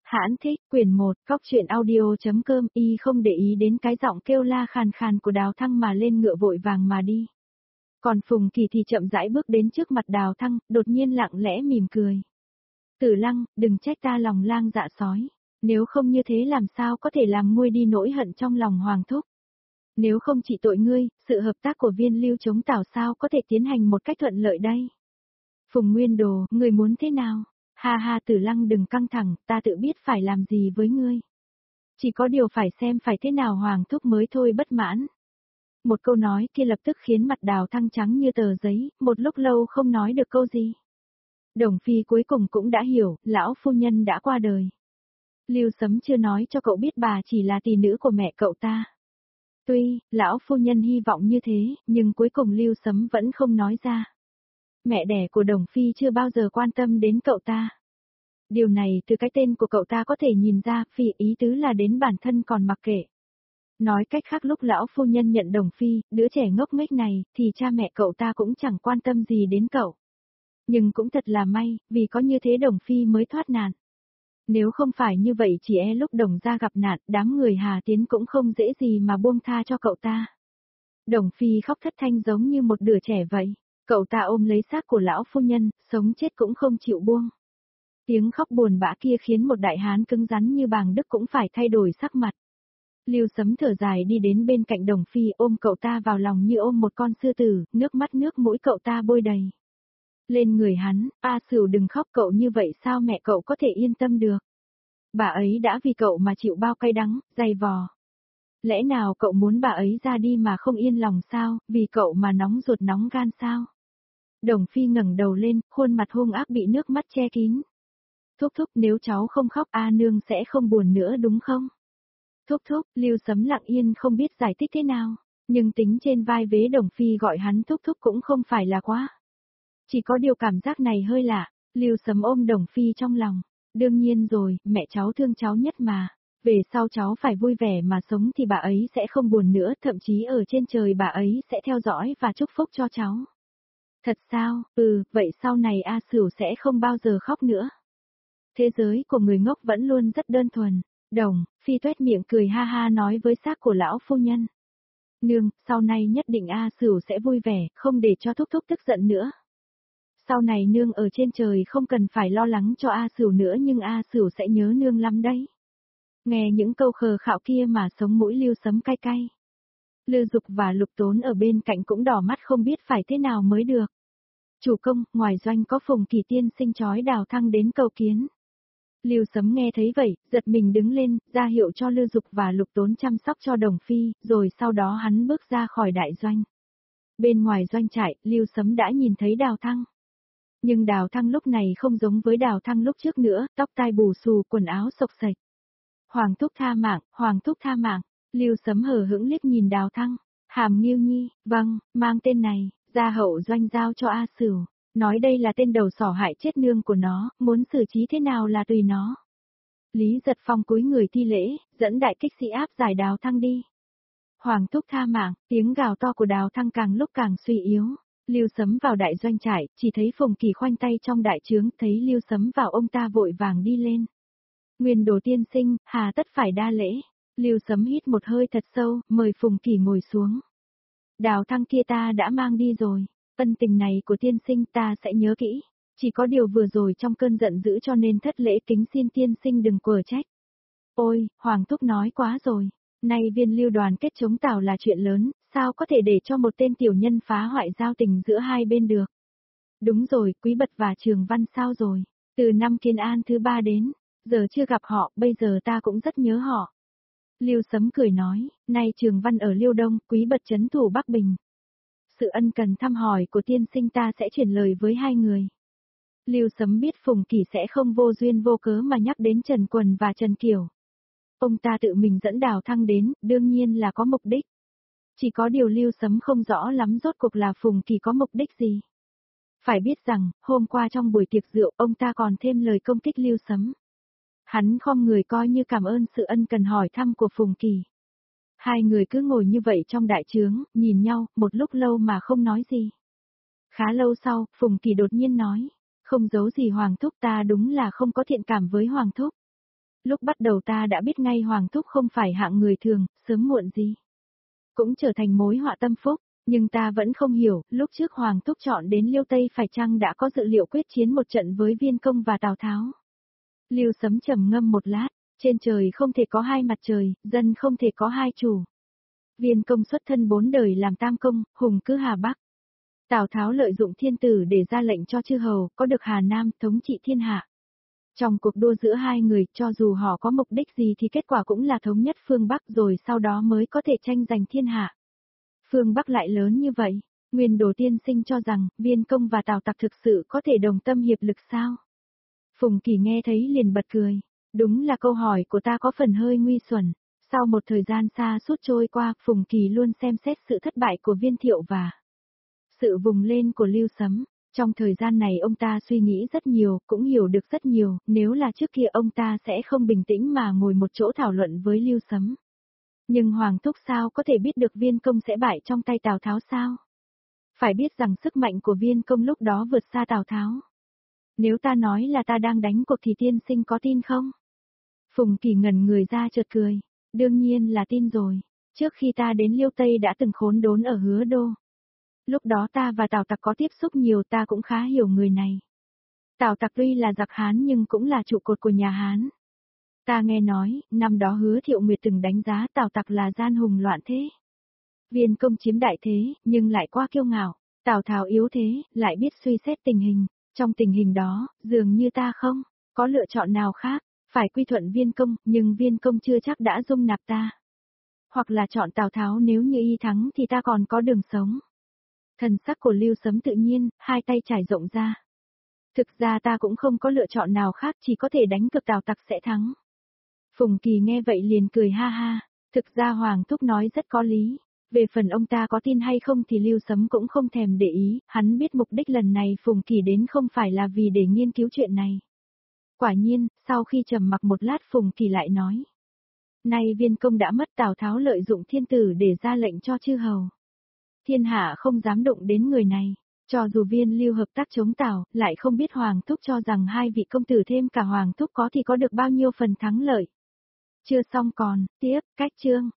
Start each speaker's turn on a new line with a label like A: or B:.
A: Hãn thích, quyển 1, Cóc truyện audio.com, y không để ý đến cái giọng kêu la khàn khàn của Đào Thăng mà lên ngựa vội vàng mà đi. Còn Phùng Kỳ thì chậm rãi bước đến trước mặt Đào Thăng, đột nhiên lặng lẽ mỉm cười. Tử Lăng, đừng trách ta lòng lang dạ sói. Nếu không như thế làm sao có thể làm nguôi đi nỗi hận trong lòng Hoàng Thúc. Nếu không trị tội ngươi, sự hợp tác của Viên Lưu chống Tào sao có thể tiến hành một cách thuận lợi đây. Phùng Nguyên Đồ, ngươi muốn thế nào? Ha ha, Tử Lăng đừng căng thẳng, ta tự biết phải làm gì với ngươi. Chỉ có điều phải xem phải thế nào Hoàng Thúc mới thôi bất mãn. Một câu nói kia lập tức khiến mặt Đào Thăng trắng như tờ giấy, một lúc lâu không nói được câu gì. Đồng Phi cuối cùng cũng đã hiểu, lão phu nhân đã qua đời. Lưu Sấm chưa nói cho cậu biết bà chỉ là tỷ nữ của mẹ cậu ta. Tuy, lão phu nhân hy vọng như thế, nhưng cuối cùng Lưu Sấm vẫn không nói ra. Mẹ đẻ của Đồng Phi chưa bao giờ quan tâm đến cậu ta. Điều này từ cái tên của cậu ta có thể nhìn ra, Phi ý tứ là đến bản thân còn mặc kệ. Nói cách khác lúc lão phu nhân nhận Đồng Phi, đứa trẻ ngốc nghếch này, thì cha mẹ cậu ta cũng chẳng quan tâm gì đến cậu. Nhưng cũng thật là may, vì có như thế Đồng Phi mới thoát nạn. Nếu không phải như vậy chỉ e lúc Đồng gia gặp nạn, đám người Hà Tiến cũng không dễ gì mà buông tha cho cậu ta. Đồng Phi khóc thất thanh giống như một đứa trẻ vậy. Cậu ta ôm lấy xác của lão phu nhân, sống chết cũng không chịu buông. Tiếng khóc buồn bã kia khiến một đại hán cứng rắn như Bàng Đức cũng phải thay đổi sắc mặt. Lưu Sấm thở dài đi đến bên cạnh Đồng Phi ôm cậu ta vào lòng như ôm một con sư tử, nước mắt nước mũi cậu ta bôi đầy. Lên người hắn, A Sửu đừng khóc cậu như vậy sao mẹ cậu có thể yên tâm được. Bà ấy đã vì cậu mà chịu bao cay đắng, dày vò. Lẽ nào cậu muốn bà ấy ra đi mà không yên lòng sao, vì cậu mà nóng ruột nóng gan sao? Đồng Phi ngẩng đầu lên, khuôn mặt hung ác bị nước mắt che kín. Thúc thúc nếu cháu không khóc A nương sẽ không buồn nữa đúng không? Thúc thúc, Lưu Sấm lặng yên không biết giải thích thế nào, nhưng tính trên vai vế Đồng Phi gọi hắn thúc thúc cũng không phải là quá. Chỉ có điều cảm giác này hơi lạ, Lưu Sấm ôm Đồng Phi trong lòng. Đương nhiên rồi, mẹ cháu thương cháu nhất mà. Về sau cháu phải vui vẻ mà sống thì bà ấy sẽ không buồn nữa, thậm chí ở trên trời bà ấy sẽ theo dõi và chúc phúc cho cháu. Thật sao, vậy sau này A Sửu sẽ không bao giờ khóc nữa. Thế giới của người ngốc vẫn luôn rất đơn thuần. Đồng Phi tuét miệng cười ha ha nói với xác của lão phu nhân. Nương, sau này nhất định A Sửu sẽ vui vẻ, không để cho thúc thúc tức giận nữa. Sau này nương ở trên trời không cần phải lo lắng cho A Sửu nữa nhưng A Sửu sẽ nhớ nương lắm đấy. Nghe những câu khờ khạo kia mà sống mũi Lưu Sấm cay cay. Lư Dục và Lục Tốn ở bên cạnh cũng đỏ mắt không biết phải thế nào mới được. Chủ công, ngoài doanh có Phùng Kỳ tiên sinh chói Đào Thăng đến cầu kiến. Lưu Sấm nghe thấy vậy, giật mình đứng lên, ra hiệu cho Lư Dục và Lục Tốn chăm sóc cho Đồng Phi, rồi sau đó hắn bước ra khỏi đại doanh. Bên ngoài doanh trại, Lưu Sấm đã nhìn thấy Đào Thăng. Nhưng Đào Thăng lúc này không giống với Đào Thăng lúc trước nữa, tóc tai bù xù, quần áo xộc xệch. Hoàng thúc tha mạng, Hoàng thúc tha mạng. Lưu Sấm hờ hững liếc nhìn Đào Thăng. Hàm Nghiêu Nhi, vâng, mang tên này, ra hậu doanh giao cho A Sửu. Nói đây là tên đầu sỏ hại chết nương của nó, muốn xử trí thế nào là tùy nó. Lý Giật Phong cúi người thi lễ, dẫn đại kích sĩ áp giải Đào Thăng đi. Hoàng thúc tha mạng, tiếng gào to của Đào Thăng càng lúc càng suy yếu. Lưu Sấm vào đại doanh trại, chỉ thấy Phùng Kỳ khoanh tay trong đại trướng, thấy Lưu Sấm vào ông ta vội vàng đi lên. Nguyên Đồ tiên sinh, hà tất phải đa lễ. Lưu Sấm hít một hơi thật sâu, mời Phùng Kỳ ngồi xuống. Đào Thăng kia ta đã mang đi rồi, ân tình này của tiên sinh ta sẽ nhớ kỹ. Chỉ có điều vừa rồi trong cơn giận dữ cho nên thất lễ, kính xin tiên sinh đừng quở trách. Ôi, Hoàng thúc nói quá rồi. Nay Viên Lưu đoàn kết chống Tào là chuyện lớn, sao có thể để cho một tên tiểu nhân phá hoại giao tình giữa hai bên được. Đúng rồi, Quý Bật và Trường Văn sao rồi? Từ năm Kiến An thứ 3 đến, giờ chưa gặp họ, bây giờ ta cũng rất nhớ họ. Lưu Sấm cười nói, nay Trường Văn ở Liêu Đông, Quý Bật trấn thủ Bắc Bình. Sự ân cần thăm hỏi của tiên sinh ta sẽ chuyển lời với hai người. Lưu Sấm biết Phùng Kỳ sẽ không vô duyên vô cớ mà nhắc đến Trần Quần và Trần Kiều. Ông ta tự mình dẫn Đào Thăng đến, đương nhiên là có mục đích. Chỉ có điều Lưu Sấm không rõ lắm rốt cuộc là Phùng Kỳ có mục đích gì. Phải biết rằng, hôm qua trong buổi tiệc rượu ông ta còn thêm lời công kích Lưu Sấm. Hắn khom người coi như cảm ơn sự ân cần hỏi thăm của Phùng Kỳ. Hai người cứ ngồi như vậy trong đại trướng, nhìn nhau, một lúc lâu mà không nói gì. Khá lâu sau, Phùng Kỳ đột nhiên nói, không giấu gì Hoàng thúc ta đúng là không có thiện cảm với Hoàng thúc. Lúc bắt đầu ta đã biết ngay Hoàng thúc không phải hạng người thường, sớm muộn gì cũng trở thành mối họa tâm phúc, nhưng ta vẫn không hiểu, lúc trước Hoàng thúc chọn đến Liêu Tây phải chăng đã có dự liệu quyết chiến một trận với Viên Công và Tào Tháo. Lưu Sấm trầm ngâm một lát, trên trời không thể có hai mặt trời, dân không thể có hai chủ. Viên Công xuất thân 4 đời làm tam công, hùng cứ Hà Bắc. Tào Tháo lợi dụng thiên tử để ra lệnh cho chư hầu, có được Hà Nam thống trị thiên hạ. Trong cuộc đua giữa hai người, cho dù họ có mục đích gì thì kết quả cũng là thống nhất phương Bắc rồi sau đó mới có thể tranh giành thiên hạ. Phương Bắc lại lớn như vậy, Nguyên Đồ tiên sinh cho rằng, Viên Công và Tào Tặc thực sự có thể đồng tâm hiệp lực sao? Phùng Kỳ nghe thấy liền bật cười. Đúng là câu hỏi của ta có phần hơi nguy xuẩn. Sau một thời gian xa suốt trôi qua, Phùng Kỳ luôn xem xét sự thất bại của Viên Thiệu và sự vùng lên của Lưu Sấm. Trong thời gian này ông ta suy nghĩ rất nhiều, cũng hiểu được rất nhiều, nếu là trước kia ông ta sẽ không bình tĩnh mà ngồi một chỗ thảo luận với Lưu Sấm. Nhưng Hoàng thúc sao có thể biết được Viên Công sẽ bại trong tay Tào Tháo sao? Phải biết rằng sức mạnh của Viên Công lúc đó vượt xa Tào Tháo. Nếu ta nói là ta đang đánh cuộc thì tiên sinh có tin không? Phùng Kỳ ngẩn người ra chợt cười. Đương nhiên là tin rồi. Trước khi ta đến Liêu Tây đã từng khốn đốn ở Hứa Đô. Lúc đó ta và Tào Tặc có tiếp xúc nhiều, ta cũng khá hiểu người này. Tào Tặc tuy là giặc Hán nhưng cũng là trụ cột của nhà Hán. Ta nghe nói, năm đó Hứa Thiệu Nguyệt từng đánh giá Tào Tặc là gian hùng loạn thế. Viên Công chiếm đại thế, nhưng lại quá kiêu ngạo. Tào Tháo yếu thế, lại biết suy xét tình hình. Trong tình hình đó, dường như ta không có lựa chọn nào khác, phải quy thuận Viên Công, nhưng Viên Công chưa chắc đã dung nạp ta. Hoặc là chọn Tào Tháo, nếu như y thắng thì ta còn có đường sống. Thần sắc của Lưu Sấm tự nhiên, hai tay trải rộng ra. Thực ra ta cũng không có lựa chọn nào khác, chỉ có thể đánh cược Tào Tặc sẽ thắng. Phùng Kỳ nghe vậy liền cười ha ha, thực ra Hoàng thúc nói rất có lý. Về phần ông ta có tin hay không thì Lưu Sấm cũng không thèm để ý, hắn biết mục đích lần này Phùng Kỳ đến không phải là vì để nghiên cứu chuyện này. Quả nhiên, sau khi trầm mặc một lát Phùng Kỳ lại nói. Nay Viên Công đã mất, Tào Tháo lợi dụng thiên tử để ra lệnh cho chư hầu. Thiên hạ không dám động đến người này, cho dù Viên Lưu hợp tác chống Tào, lại không biết Hoàng thúc cho rằng hai vị công tử thêm cả Hoàng thúc có thì có được bao nhiêu phần thắng lợi. Chưa xong còn, tiếp, cách chương.